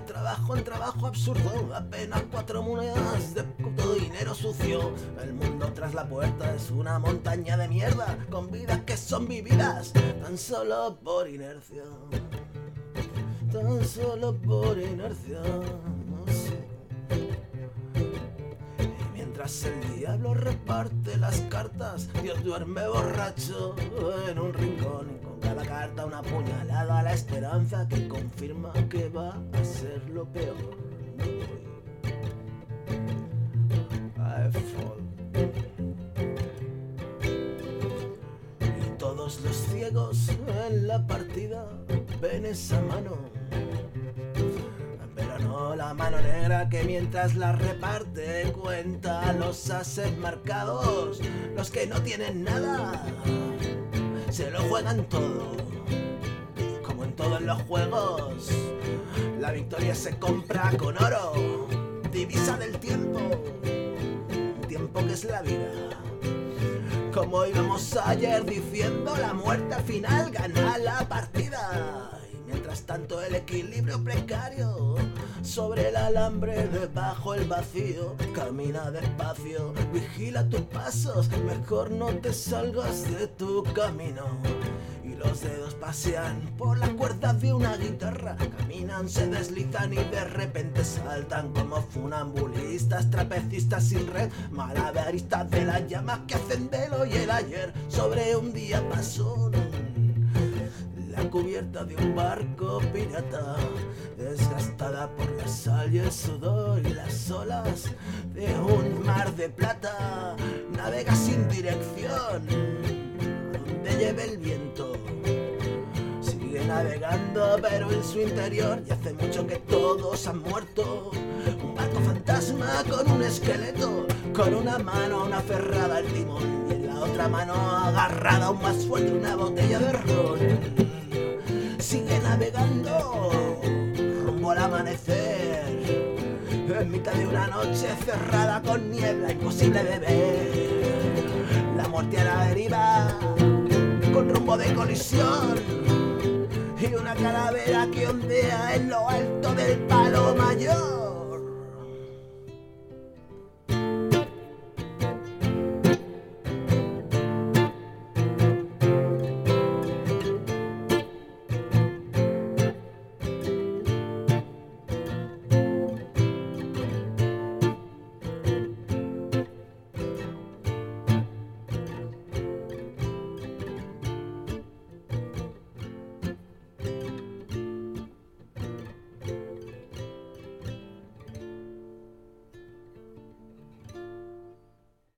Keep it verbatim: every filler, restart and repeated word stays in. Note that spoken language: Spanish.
trabajo en trabajo absurdo, apenas cuatro monedas de puto dinero sucio. El mundo tras la puerta es una montaña de mierda, con vidas que son vividas tan solo por inercia. Tan solo por inercia, no sé. Y mientras el diablo reparte las cartas, Dios duerme borracho en un rincón, y con cada carta una puñalada a la esperanza que confirma que va a ser lo peor. I fall. Y todos los ciegos en la partida ven esa mano, pero no la mano negra que mientras la reparte cuenta los ases marcados. Los que no tienen nada se lo juegan todo, como en todos los juegos. La victoria se compra con oro, divisa del tiempo, tiempo que es la vida. Como íbamos ayer diciendo, la muerte al final gana la partida. Mientras tanto el equilibrio precario sobre el alambre debajo el vacío. Camina despacio, vigila tus pasos, mejor no te salgas de tu camino. Y los dedos pasean por las cuerdas de una guitarra, caminan, se deslizan y de repente saltan como funambulistas, trapecistas sin red, malabaristas de las llamas que hacen del hoy el ayer. Sobre un día pasó la cubierta de un barco pirata, desgastada por la sal y el sudor y las olas de un mar de plata. Navega sin dirección, donde lleve el viento. Sigue navegando pero en su interior, y hace mucho que todos han muerto. Un barco fantasma con un esqueleto, con una mano aún aferrada al timón, y en la otra mano agarrada aún más fuerte una botella de ron. Sigue navegando rumbo al amanecer, en mitad de una noche cerrada con niebla, imposible de ver. La muerte a la deriva, con rumbo de colisión, y una calavera que ondea en lo alto del palo.